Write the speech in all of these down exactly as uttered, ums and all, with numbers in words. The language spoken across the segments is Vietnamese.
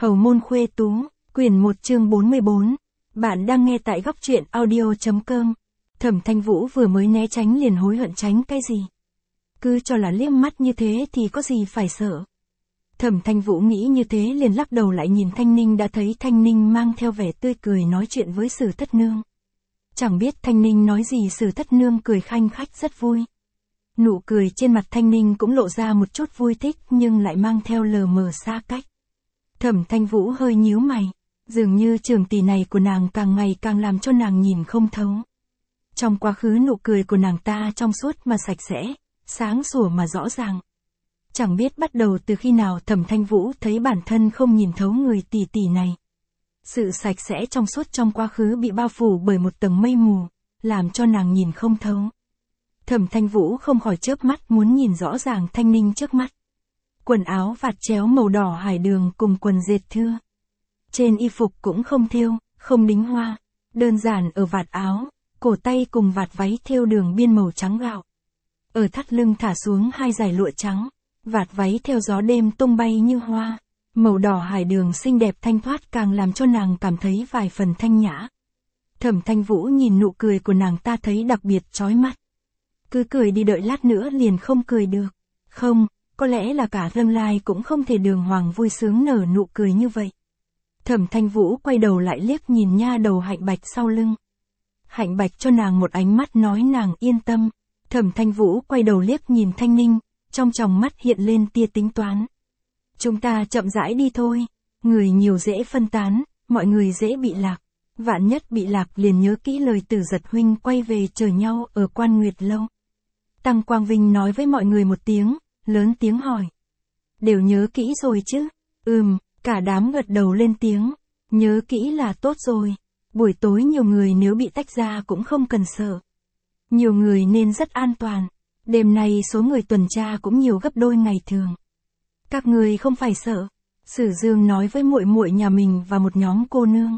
Hầu môn khuê tú, quyển một chương bốn mươi bốn. Bạn đang nghe tại góc truyện audio.com. Thẩm Thanh Vũ vừa mới né tránh liền hối hận tránh cái gì. Cứ cho là liếc mắt như thế thì có gì phải sợ. Thẩm Thanh Vũ nghĩ như thế liền lắc đầu lại nhìn Thanh Ninh, đã thấy Thanh Ninh mang theo vẻ tươi cười nói chuyện với Sử Thất Nương. Chẳng biết Thanh Ninh nói gì, Sử Thất Nương cười khanh khách rất vui. Nụ cười trên mặt Thanh Ninh cũng lộ ra một chút vui thích nhưng lại mang theo lờ mờ xa cách. Thẩm Thanh Vũ hơi nhíu mày, dường như trường tỷ này của nàng càng ngày càng làm cho nàng nhìn không thấu. Trong quá khứ nụ cười của nàng ta trong suốt mà sạch sẽ, sáng sủa mà rõ ràng. Chẳng biết bắt đầu từ khi nào Thẩm Thanh Vũ thấy bản thân không nhìn thấu người tỷ tỷ này. Sự sạch sẽ trong suốt trong quá khứ bị bao phủ bởi một tầng mây mù, làm cho nàng nhìn không thấu. Thẩm Thanh Vũ không khỏi chớp mắt muốn nhìn rõ ràng Thanh Ninh trước mắt. Quần áo vạt chéo màu đỏ hải đường cùng quần dệt thưa. Trên y phục cũng không thêu, không đính hoa, đơn giản ở vạt áo, cổ tay cùng vạt váy thêu đường biên màu trắng gạo. Ở thắt lưng thả xuống hai dải lụa trắng, vạt váy theo gió đêm tung bay như hoa, màu đỏ hải đường xinh đẹp thanh thoát càng làm cho nàng cảm thấy vài phần thanh nhã. Thẩm Thanh Vũ nhìn nụ cười của nàng ta thấy đặc biệt chói mắt. Cứ cười đi đợi lát nữa liền không cười được. Không, có lẽ là cả tương lai cũng không thể đường hoàng vui sướng nở nụ cười như vậy. Thẩm Thanh Vũ quay đầu lại liếc nhìn nha đầu Hạnh Bạch sau lưng. Hạnh Bạch cho nàng một ánh mắt nói nàng yên tâm. Thẩm Thanh Vũ quay đầu liếc nhìn Thanh Ninh, trong tròng mắt hiện lên tia tính toán. Chúng ta chậm rãi đi thôi, người nhiều dễ phân tán, mọi người dễ bị lạc. Vạn nhất bị lạc liền nhớ kỹ lời Tử Giật huynh quay về chờ nhau ở Quan Nguyệt lâu. Tăng Quang Vinh nói với mọi người một tiếng, lớn tiếng hỏi. Đều nhớ kỹ rồi chứ? Ừm, cả đám gật đầu lên tiếng. Nhớ kỹ là tốt rồi. Buổi tối nhiều người nếu bị tách ra cũng không cần sợ. Nhiều người nên rất an toàn. Đêm nay số người tuần tra cũng nhiều gấp đôi ngày thường. Các người không phải sợ. Sử Dương nói với muội muội nhà mình và một nhóm cô nương.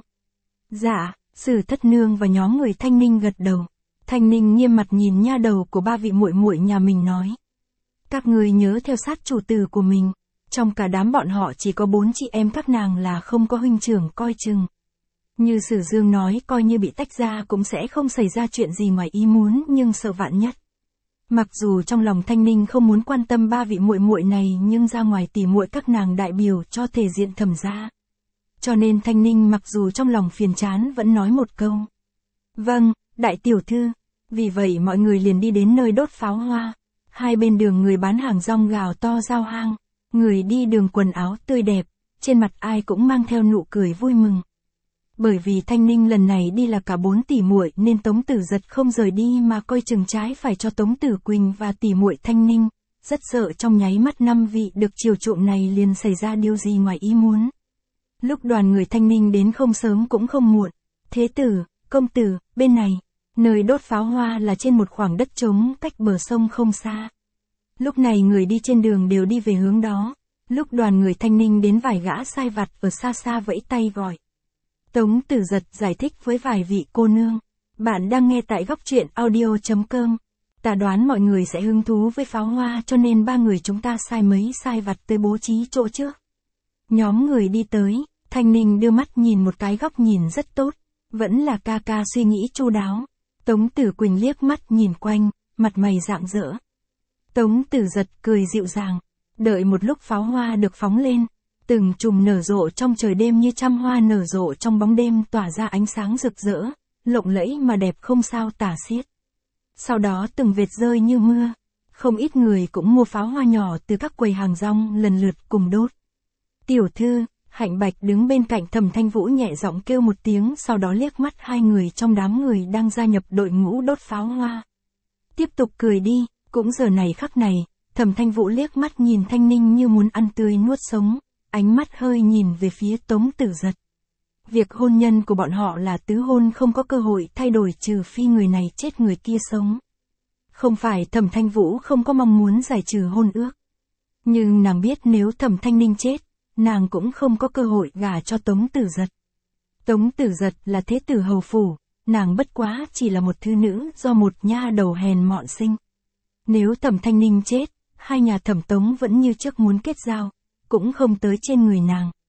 Dạ, Sử Thất Nương và nhóm người Thanh Ninh gật đầu. Thanh Ninh nghiêm mặt nhìn nha đầu của ba vị muội muội nhà mình nói. Các người nhớ theo sát chủ tử của mình. Trong cả đám bọn họ chỉ có bốn chị em các nàng là không có huynh trưởng coi chừng. Như Sử Dương nói, coi như bị tách ra cũng sẽ không xảy ra chuyện gì ngoài ý muốn, nhưng sợ vạn nhất. Mặc dù trong lòng Thanh Ninh không muốn quan tâm ba vị muội muội này, nhưng ra ngoài tỉ muội các nàng đại biểu cho thể diện Thẩm gia. Cho nên Thanh Ninh mặc dù trong lòng phiền chán vẫn nói một câu. Vâng, đại tiểu thư. Vì vậy mọi người liền đi đến nơi đốt pháo hoa. Hai bên đường người bán hàng rong gào to giao hang. Người đi đường quần áo tươi đẹp, trên mặt ai cũng mang theo nụ cười vui mừng. Bởi vì Thanh Ninh lần này đi là cả bốn tỷ muội nên Tống Tử Giật không rời đi mà coi chừng trái phải cho Tống Tử Quỳnh và tỷ muội Thanh Ninh. Rất sợ trong nháy mắt năm vị được chiều chuộng này liền xảy ra điều gì ngoài ý muốn. Lúc đoàn người Thanh Ninh đến không sớm cũng không muộn. Thế tử, công tử, bên này, nơi đốt pháo hoa là trên một khoảng đất trống cách bờ sông không xa. Lúc này người đi trên đường đều đi về hướng đó. Lúc đoàn người Thanh Ninh đến, vài gã sai vặt ở xa xa vẫy tay gọi. Tống Tử Giật giải thích với vài vị cô nương. Bạn đang nghe tại góc truyện audio.com. Ta đoán mọi người sẽ hứng thú với pháo hoa cho nên ba người chúng ta sai mấy sai vặt tới bố trí chỗ trước. Nhóm người đi tới, Thanh Ninh đưa mắt nhìn một cái góc nhìn rất tốt. Vẫn là ca ca suy nghĩ chu đáo. Tống Tử Quỳnh liếc mắt nhìn quanh, mặt mày rạng rỡ. Tống Tử Giật cười dịu dàng. Đợi một lúc pháo hoa được phóng lên. Từng chùm nở rộ trong trời đêm như trăm hoa nở rộ trong bóng đêm, tỏa ra ánh sáng rực rỡ, lộng lẫy mà đẹp không sao tả xiết. Sau đó từng vệt rơi như mưa. Không ít người cũng mua pháo hoa nhỏ từ các quầy hàng rong lần lượt cùng đốt. Tiểu thư, Hạnh Bạch đứng bên cạnh Thẩm Thanh Vũ nhẹ giọng kêu một tiếng, sau đó liếc mắt hai người trong đám người đang gia nhập đội ngũ đốt pháo hoa. Tiếp tục cười đi. Cũng giờ này khắc này, Thẩm Thanh Vũ liếc mắt nhìn Thanh Ninh như muốn ăn tươi nuốt sống, ánh mắt hơi nhìn về phía Tống Tử Giật. Việc hôn nhân của bọn họ là tứ hôn, không có cơ hội thay đổi trừ phi người này chết người kia sống. Không phải Thẩm Thanh Vũ không có mong muốn giải trừ hôn ước. Nhưng nàng biết nếu Thẩm Thanh Ninh chết, nàng cũng không có cơ hội gả cho Tống Tử Giật. Tống Tử Giật là thế tử hầu phủ, nàng bất quá chỉ là một thư nữ do một nha đầu hèn mọn sinh. Nếu Thẩm Thanh Ninh chết, hai nhà Thẩm Tống vẫn như trước muốn kết giao, cũng không tới trên người nàng.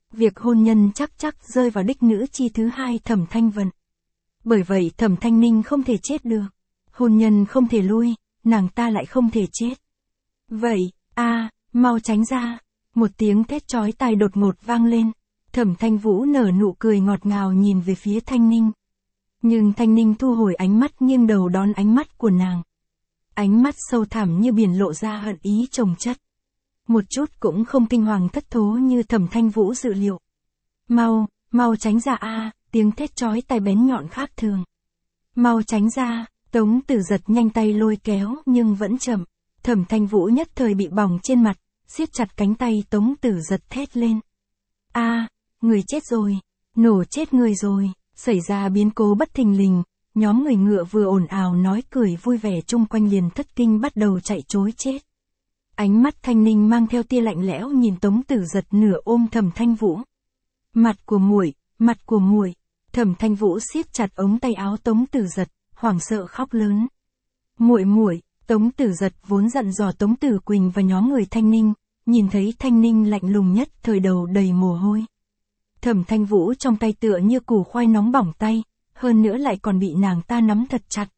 Việc hôn nhân chắc chắc rơi vào đích nữ chi thứ hai Thẩm Thanh Vận. Bởi vậy Thẩm Thanh Ninh không thể chết được. Hôn nhân không thể lui, nàng ta lại không thể chết. Vậy, a, mau tránh ra. Một tiếng thét chói tai đột ngột vang lên. Thẩm Thanh Vũ nở nụ cười ngọt ngào nhìn về phía Thanh Ninh. Nhưng Thanh Ninh thu hồi ánh mắt nghiêng đầu đón ánh mắt của nàng. Ánh mắt sâu thẳm như biển lộ ra hận ý chồng chất. Một chút cũng không kinh hoàng thất thố như Thẩm Thanh Vũ dự liệu. Mau, mau tránh ra a, tiếng thét chói tai bén nhọn khác thường. Mau tránh ra, Tống Tử Giật nhanh tay lôi kéo nhưng vẫn chậm. Thẩm Thanh Vũ nhất thời bị bỏng trên mặt, siết chặt cánh tay Tống Tử Giật thét lên. A, người chết rồi, nổ chết người rồi, xảy ra biến cố bất thình lình, nhóm người ngựa vừa ồn ào nói cười vui vẻ chung quanh liền thất kinh bắt đầu chạy trối chết. Ánh mắt Thanh Ninh mang theo tia lạnh lẽo nhìn Tống Tử Giật nửa ôm Thẩm Thanh Vũ. Mặt của muội, mặt của muội. Thẩm Thanh Vũ siết chặt ống tay áo Tống Tử Giật, hoảng sợ khóc lớn. Muội muội, Tống Tử Giật vốn dặn dò Tống Tử Quỳnh và nhóm người Thanh Ninh, nhìn thấy Thanh Ninh lạnh lùng nhất thời đầu đầy mồ hôi. Thẩm Thanh Vũ trong tay tựa như củ khoai nóng bỏng tay, hơn nữa lại còn bị nàng ta nắm thật chặt.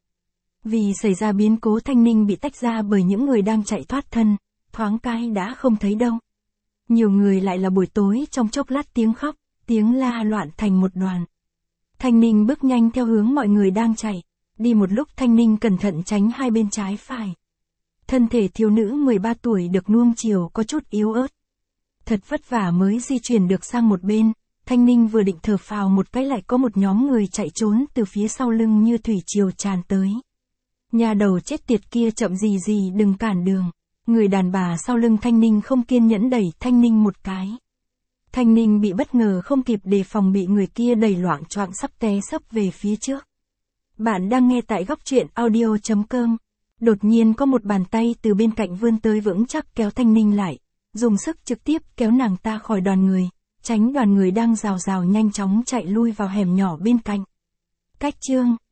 Vì xảy ra biến cố Thanh Ninh bị tách ra bởi những người đang chạy thoát thân, thoáng cái đã không thấy đâu. Nhiều người lại là buổi tối trong chốc lát tiếng khóc, tiếng la loạn thành một đoàn. Thanh Ninh bước nhanh theo hướng mọi người đang chạy, đi một lúc Thanh Ninh cẩn thận tránh hai bên trái phải. Thân thể thiếu nữ mười ba tuổi được nuông chiều có chút yếu ớt. Thật vất vả mới di chuyển được sang một bên, Thanh Ninh vừa định thở phào một cái lại có một nhóm người chạy trốn từ phía sau lưng như thủy triều tràn tới. Nhà đầu chết tiệt kia chậm gì gì đừng cản đường. Người đàn bà sau lưng Thanh Ninh không kiên nhẫn đẩy Thanh Ninh một cái. Thanh Ninh bị bất ngờ không kịp đề phòng bị người kia đẩy loạng choạng sắp té sấp về phía trước. Bạn đang nghe tại góc truyện audio chấm com. Đột nhiên có một bàn tay từ bên cạnh vươn tới vững chắc kéo Thanh Ninh lại, dùng sức trực tiếp kéo nàng ta khỏi đoàn người, tránh đoàn người đang rào rào nhanh chóng chạy lui vào hẻm nhỏ bên cạnh. Cách chương